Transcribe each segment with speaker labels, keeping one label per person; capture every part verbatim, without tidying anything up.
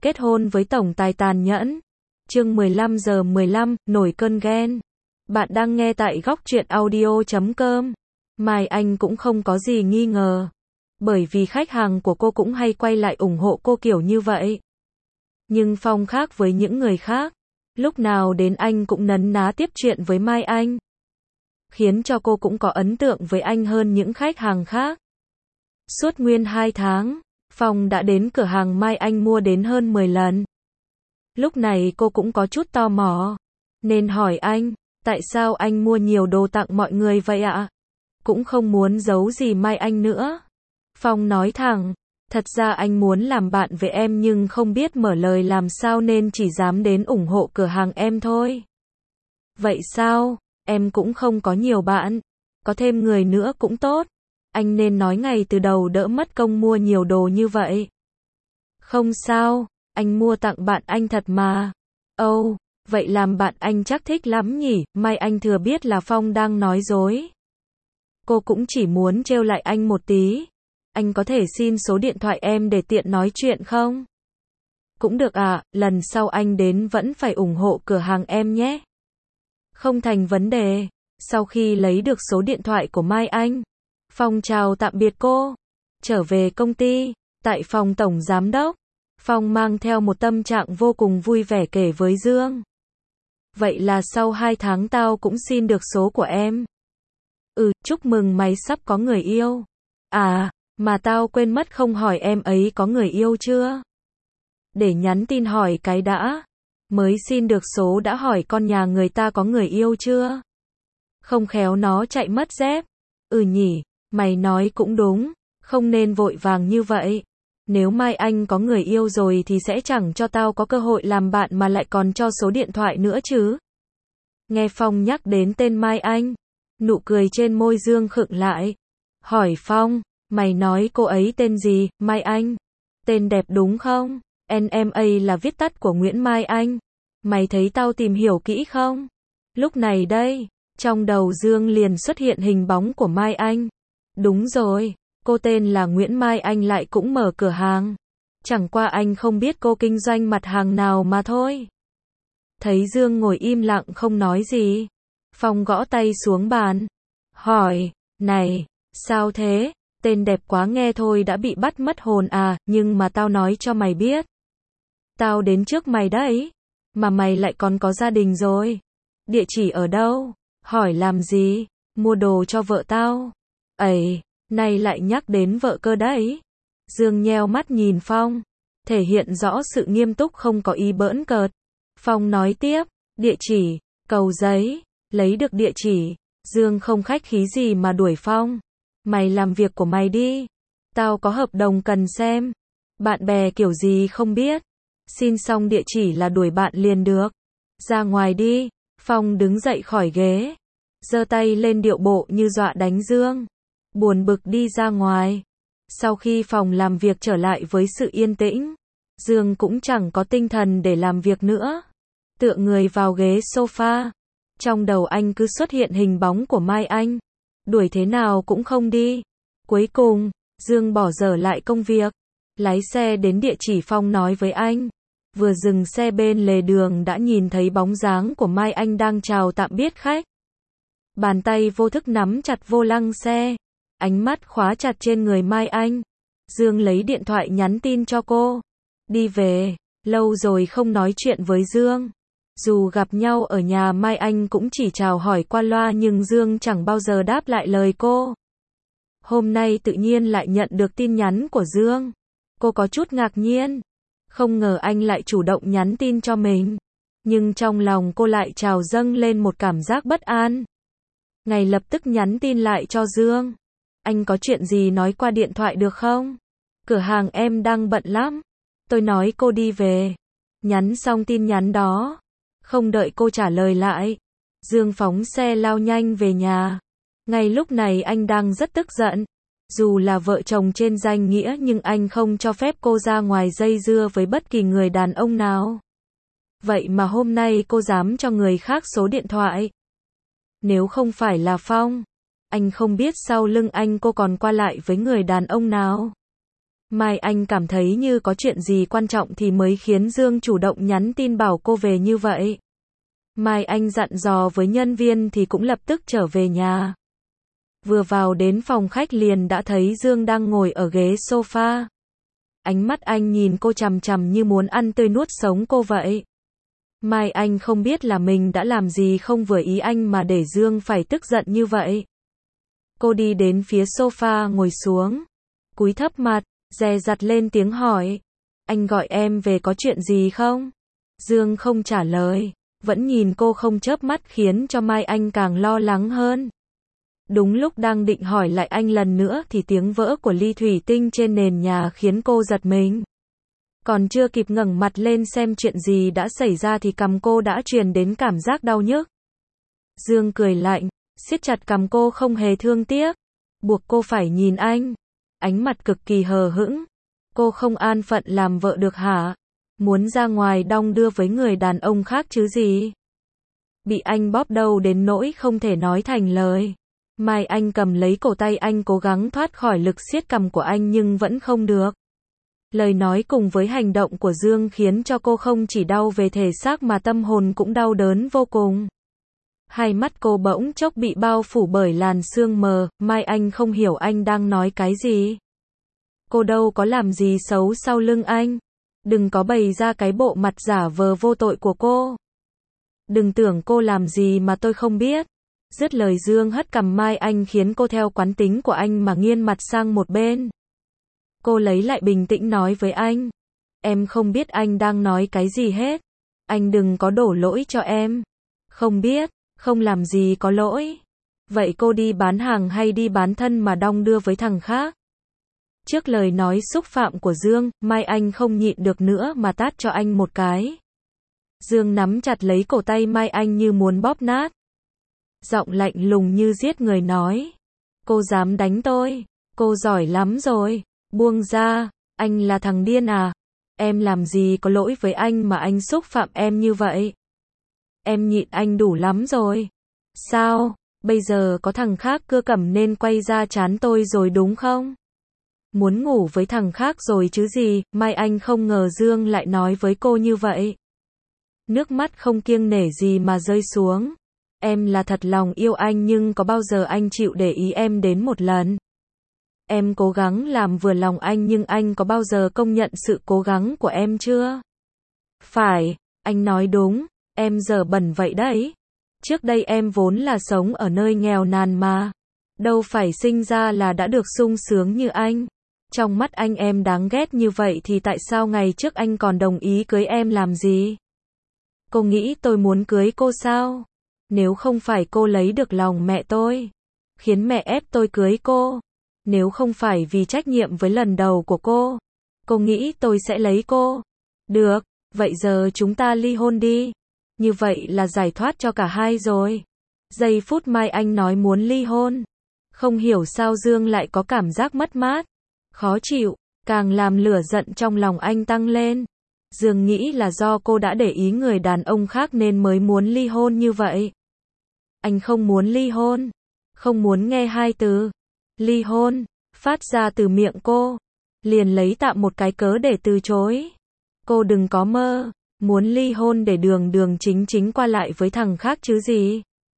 Speaker 1: Kết hôn với tổng tài tàn nhẫn. Chương mười lăm giờ mười lăm, nổi cơn ghen. Bạn đang nghe tại góc truyện audio chấm com. Mai Anh cũng không có gì nghi ngờ. Bởi vì khách hàng của cô cũng hay quay lại ủng hộ cô kiểu như vậy. Nhưng Phong khác với những người khác. Lúc nào đến anh cũng nấn ná tiếp chuyện với Mai Anh. Khiến cho cô cũng có ấn tượng với anh hơn những khách hàng khác. Suốt nguyên hai tháng, Phong đã đến cửa hàng Mai Anh mua đến hơn mười lần. Lúc này cô cũng có chút tò mò. Nên hỏi anh, tại sao anh mua nhiều đồ tặng mọi người vậy ạ? Cũng không muốn giấu gì Mai Anh nữa. Phong nói thẳng, thật ra anh muốn làm bạn với em nhưng không biết mở lời làm sao nên chỉ dám đến ủng hộ cửa hàng em thôi. Vậy sao? Em cũng không có nhiều bạn. Có thêm người nữa cũng tốt. Anh nên nói ngay từ đầu đỡ mất công mua nhiều đồ như vậy. Không sao, anh mua tặng bạn anh thật mà. Ồ, oh, vậy làm bạn anh chắc thích lắm nhỉ? Mai Anh thừa biết là Phong đang nói dối. Cô cũng chỉ muốn trêu lại anh một tí. Anh có thể xin số điện thoại em để tiện nói chuyện không? Cũng được à, lần sau anh đến vẫn phải ủng hộ cửa hàng em nhé. Không thành vấn đề. Sau khi lấy được số điện thoại của Mai Anh, Phong chào tạm biệt cô. Trở về công ty, tại phòng tổng giám đốc, Phong mang theo một tâm trạng vô cùng vui vẻ kể với Dương. Vậy là sau hai tháng tao cũng xin được số của em. Ừ, chúc mừng mày sắp có người yêu. À, mà tao quên mất không hỏi em ấy có người yêu chưa? Để nhắn tin hỏi cái đã. Mới xin được số đã hỏi con nhà người ta có người yêu chưa? Không khéo nó chạy mất dép. Ừ nhỉ, mày nói cũng đúng, không nên vội vàng như vậy. Nếu Mai Anh có người yêu rồi thì sẽ chẳng cho tao có cơ hội làm bạn mà lại còn cho số điện thoại nữa chứ. Nghe Phong nhắc đến tên Mai Anh, nụ cười trên môi Dương khựng lại. Hỏi Phong, mày nói cô ấy tên gì? Mai Anh. Tên đẹp đúng không? en em a là viết tắt của Nguyễn Mai Anh. Mày thấy tao tìm hiểu kỹ không? Lúc này đây, trong đầu Dương liền xuất hiện hình bóng của Mai Anh. Đúng rồi, cô tên là Nguyễn Mai Anh lại cũng mở cửa hàng. Chẳng qua anh không biết cô kinh doanh mặt hàng nào mà thôi. Thấy Dương ngồi im lặng không nói gì, Phong gõ tay xuống bàn. Hỏi, này, sao thế? Tên đẹp quá nghe thôi đã bị bắt mất hồn à, nhưng mà tao nói cho mày biết. Tao đến trước mày đấy, mà mày lại còn có gia đình rồi. Địa chỉ ở đâu? Hỏi làm gì? Mua đồ cho vợ tao. Ấy, nay lại nhắc đến vợ cơ đấy. Dương nheo mắt nhìn Phong, thể hiện rõ sự nghiêm túc không có ý bỡn cợt. Phong nói tiếp, địa chỉ, Cầu Giấy. Lấy được địa chỉ, Dương không khách khí gì mà đuổi Phong. Mày làm việc của mày đi. Tao có hợp đồng cần xem. Bạn bè kiểu gì không biết. Xin xong địa chỉ là đuổi bạn liền được. Ra ngoài đi. Phong đứng dậy khỏi ghế, giơ tay lên điệu bộ như dọa đánh Dương. Buồn bực đi ra ngoài. Sau khi phòng làm việc trở lại với sự yên tĩnh, Dương cũng chẳng có tinh thần để làm việc nữa. Tựa người vào ghế sofa. Trong đầu anh cứ xuất hiện hình bóng của Mai Anh. Đuổi thế nào cũng không đi. Cuối cùng, Dương bỏ dở lại công việc. Lái xe đến địa chỉ Phong nói với anh. Vừa dừng xe bên lề đường đã nhìn thấy bóng dáng của Mai Anh đang chào tạm biệt khách. Bàn tay vô thức nắm chặt vô lăng xe. Ánh mắt khóa chặt trên người Mai Anh. Dương lấy điện thoại nhắn tin cho cô. Đi về, lâu rồi không nói chuyện với Dương. Dù gặp nhau ở nhà Mai Anh cũng chỉ chào hỏi qua loa nhưng Dương chẳng bao giờ đáp lại lời cô. Hôm nay tự nhiên lại nhận được tin nhắn của Dương. Cô có chút ngạc nhiên. Không ngờ anh lại chủ động nhắn tin cho mình. Nhưng trong lòng cô lại trào dâng lên một cảm giác bất an. Ngay lập tức nhắn tin lại cho Dương. Anh có chuyện gì nói qua điện thoại được không? Cửa hàng em đang bận lắm. Tôi nói cô đi về. Nhắn xong tin nhắn đó. Không đợi cô trả lời lại. Dương phóng xe lao nhanh về nhà. Ngay lúc này anh đang rất tức giận. Dù là vợ chồng trên danh nghĩa nhưng anh không cho phép cô ra ngoài dây dưa với bất kỳ người đàn ông nào. Vậy mà hôm nay cô dám cho người khác số điện thoại. Nếu không phải là Phong, anh không biết sau lưng anh cô còn qua lại với người đàn ông nào. Mai Anh cảm thấy như có chuyện gì quan trọng thì mới khiến Dương chủ động nhắn tin bảo cô về như vậy. Mai Anh dặn dò với nhân viên thì cũng lập tức trở về nhà. Vừa vào đến phòng khách liền đã thấy Dương đang ngồi ở ghế sofa. Ánh mắt anh nhìn cô chằm chằm như muốn ăn tươi nuốt sống cô vậy. Mai Anh không biết là mình đã làm gì không vừa ý anh mà để Dương phải tức giận như vậy. Cô đi đến phía sofa ngồi xuống, cúi thấp mặt, dè dặt lên tiếng hỏi. Anh gọi em về có chuyện gì không? Dương không trả lời, vẫn nhìn cô không chớp mắt khiến cho Mai Anh càng lo lắng hơn. Đúng lúc đang định hỏi lại anh lần nữa thì tiếng vỡ của ly thủy tinh trên nền nhà khiến cô giật mình. Còn chưa kịp ngẩng mặt lên xem chuyện gì đã xảy ra thì cằm cô đã truyền đến cảm giác đau nhức. Dương cười lạnh, siết chặt cằm cô không hề thương tiếc, buộc cô phải nhìn anh. Ánh mặt cực kỳ hờ hững. Cô không an phận làm vợ được hả? Muốn ra ngoài đong đưa với người đàn ông khác chứ gì? Bị anh bóp đầu đến nỗi không thể nói thành lời. Mai Anh cầm lấy cổ tay anh cố gắng thoát khỏi lực siết cằm của anh nhưng vẫn không được. Lời nói cùng với hành động của Dương khiến cho cô không chỉ đau về thể xác mà tâm hồn cũng đau đớn vô cùng. Hai mắt cô bỗng chốc bị bao phủ bởi làn sương mờ, Mai Anh không hiểu anh đang nói cái gì. Cô đâu có làm gì xấu sau lưng anh. Đừng có bày ra cái bộ mặt giả vờ vô tội của cô. Đừng tưởng cô làm gì mà tôi không biết. Dứt lời Dương hất cằm Mai Anh khiến cô theo quán tính của anh mà nghiêng mặt sang một bên. Cô lấy lại bình tĩnh nói với anh. Em không biết anh đang nói cái gì hết. Anh đừng có đổ lỗi cho em. Không biết, không làm gì có lỗi. Vậy cô đi bán hàng hay đi bán thân mà đong đưa với thằng khác? Trước lời nói xúc phạm của Dương, Mai Anh không nhịn được nữa mà tát cho anh một cái. Dương nắm chặt lấy cổ tay Mai Anh như muốn bóp nát. Giọng lạnh lùng như giết người nói. Cô dám đánh tôi? Cô giỏi lắm rồi. Buông ra, anh là thằng điên à? Em làm gì có lỗi với anh mà anh xúc phạm em như vậy? Em nhịn anh đủ lắm rồi. Sao, bây giờ có thằng khác cưa cẩm nên quay ra chán tôi rồi đúng không? Muốn ngủ với thằng khác rồi chứ gì? Mai Anh không ngờ Dương lại nói với cô như vậy. Nước mắt không kiêng nể gì mà rơi xuống. Em là thật lòng yêu anh nhưng có bao giờ anh chịu để ý em đến một lần? Em cố gắng làm vừa lòng anh nhưng anh có bao giờ công nhận sự cố gắng của em chưa? Phải, anh nói đúng, em dở bẩn vậy đấy. Trước đây em vốn là sống ở nơi nghèo nàn mà. Đâu phải sinh ra là đã được sung sướng như anh. Trong mắt anh em đáng ghét như vậy thì tại sao ngày trước anh còn đồng ý cưới em làm gì? Cô nghĩ tôi muốn cưới cô sao? Nếu không phải cô lấy được lòng mẹ tôi, khiến mẹ ép tôi cưới cô, nếu không phải vì trách nhiệm với lần đầu của cô, cô nghĩ tôi sẽ lấy cô. Được, vậy giờ chúng ta ly hôn đi. Như vậy là giải thoát cho cả hai rồi. Giây phút Mai Anh nói muốn ly hôn, không hiểu sao Dương lại có cảm giác mất mát, khó chịu, càng làm lửa giận trong lòng anh tăng lên. Dương nghĩ là do cô đã để ý người đàn ông khác nên mới muốn ly hôn như vậy. Anh không muốn ly hôn, không muốn nghe hai từ ly hôn phát ra từ miệng cô, liền lấy tạm một cái cớ để từ chối. Cô đừng có mơ muốn ly hôn để đường đường chính chính qua lại với thằng khác chứ gì.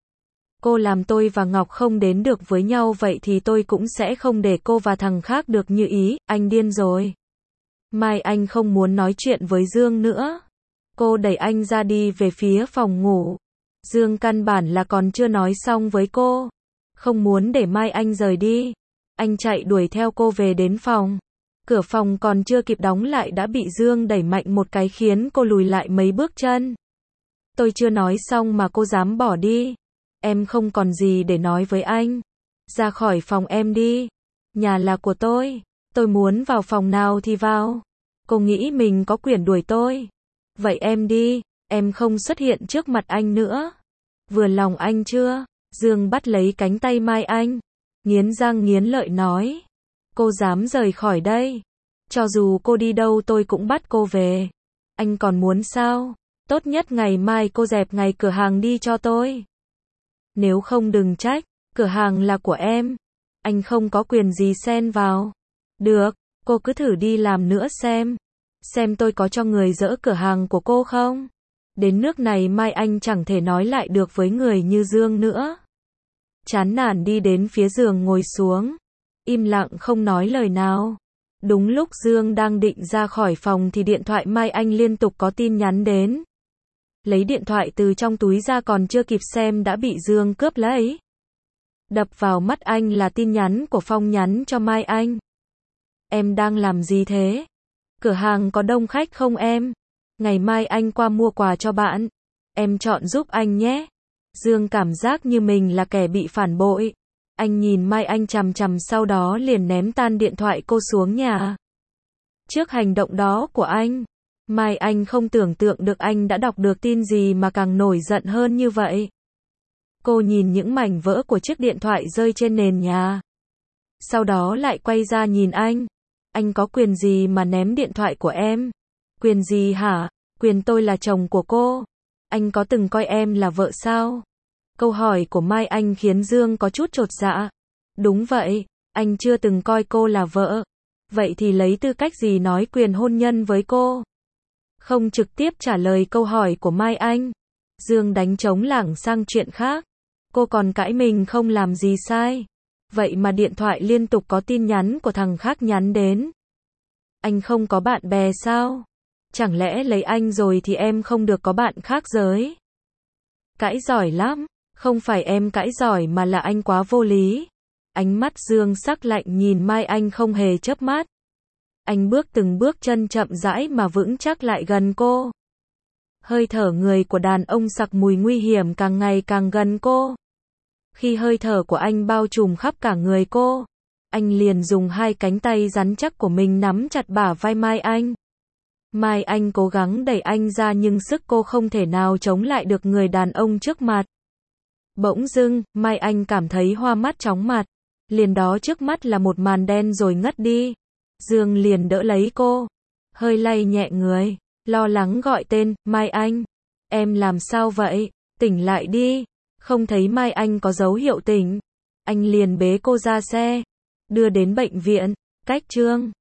Speaker 1: Cô làm tôi và Ngọc không đến được với nhau vậy thì tôi cũng sẽ không để cô và thằng khác được như ý. Anh điên rồi. Mai Anh không muốn nói chuyện với Dương nữa. Cô đẩy anh ra đi về phía phòng ngủ. Dương căn bản là còn chưa nói xong với cô. Không muốn để Mai Anh rời đi. Anh chạy đuổi theo cô về đến phòng. Cửa phòng còn chưa kịp đóng lại đã bị Dương đẩy mạnh một cái khiến cô lùi lại mấy bước chân. Tôi chưa nói xong mà cô dám bỏ đi. Em không còn gì để nói với anh. Ra khỏi phòng em đi. Nhà là của tôi. Tôi muốn vào phòng nào thì vào. Cô nghĩ mình có quyền đuổi tôi. Vậy em đi. Em không xuất hiện trước mặt anh nữa. Vừa lòng anh chưa? Dương bắt lấy cánh tay Mai Anh. Nghiến răng nghiến lợi nói. Cô dám rời khỏi đây. Cho dù cô đi đâu tôi cũng bắt cô về. Anh còn muốn sao? Tốt nhất ngày mai cô dẹp ngày cửa hàng đi cho tôi. Nếu không đừng trách. Cửa hàng là của em. Anh không có quyền gì xen vào. Được. Cô cứ thử đi làm nữa xem. Xem tôi có cho người dỡ cửa hàng của cô không? Đến nước này Mai Anh chẳng thể nói lại được với người như Dương nữa. Chán nản đi đến phía giường ngồi xuống. Im lặng không nói lời nào. Đúng lúc Dương đang định ra khỏi phòng thì điện thoại Mai Anh liên tục có tin nhắn đến. Lấy điện thoại từ trong túi ra còn chưa kịp xem đã bị Dương cướp lấy. Đập vào mắt anh là tin nhắn của Phong nhắn cho Mai Anh. Em đang làm gì thế? Cửa hàng có đông khách không em? Ngày mai anh qua mua quà cho bạn. Em chọn giúp anh nhé. Dương cảm giác như mình là kẻ bị phản bội. Anh nhìn Mai Anh chằm chằm sau đó liền ném tan điện thoại cô xuống nhà. Trước hành động đó của anh, Mai Anh không tưởng tượng được anh đã đọc được tin gì mà càng nổi giận hơn như vậy. Cô nhìn những mảnh vỡ của chiếc điện thoại rơi trên nền nhà. Sau đó lại quay ra nhìn anh. Anh có quyền gì mà ném điện thoại của em? Quyền gì hả? Quyền tôi là chồng của cô. Anh có từng coi em là vợ sao? Câu hỏi của Mai Anh khiến Dương có chút chột dạ. Đúng vậy, anh chưa từng coi cô là vợ. Vậy thì lấy tư cách gì nói quyền hôn nhân với cô? Không trực tiếp trả lời câu hỏi của Mai Anh. Dương đánh trống lảng sang chuyện khác. Cô còn cãi mình không làm gì sai. Vậy mà điện thoại liên tục có tin nhắn của thằng khác nhắn đến. Anh không có bạn bè sao? Chẳng lẽ lấy anh rồi thì em không được có bạn khác giới? Cãi giỏi lắm. Không phải em cãi giỏi mà là anh quá vô lý. Ánh mắt Dương sắc lạnh nhìn Mai Anh không hề chớp mắt. Anh bước từng bước chân chậm rãi mà vững chắc lại gần cô. Hơi thở người của đàn ông sặc mùi nguy hiểm càng ngày càng gần cô. Khi hơi thở của anh bao trùm khắp cả người cô, anh liền dùng hai cánh tay rắn chắc của mình nắm chặt bả vai Mai Anh. Mai Anh cố gắng đẩy anh ra nhưng sức cô không thể nào chống lại được người đàn ông trước mặt. Bỗng dưng, Mai Anh cảm thấy hoa mắt chóng mặt. Liền đó trước mắt là một màn đen rồi ngất đi. Dương liền đỡ lấy cô, hơi lay nhẹ người, lo lắng gọi tên, Mai Anh. Em làm sao vậy? Tỉnh lại đi. Không thấy Mai Anh có dấu hiệu tỉnh. Anh liền bế cô ra xe, đưa đến bệnh viện. Cách chương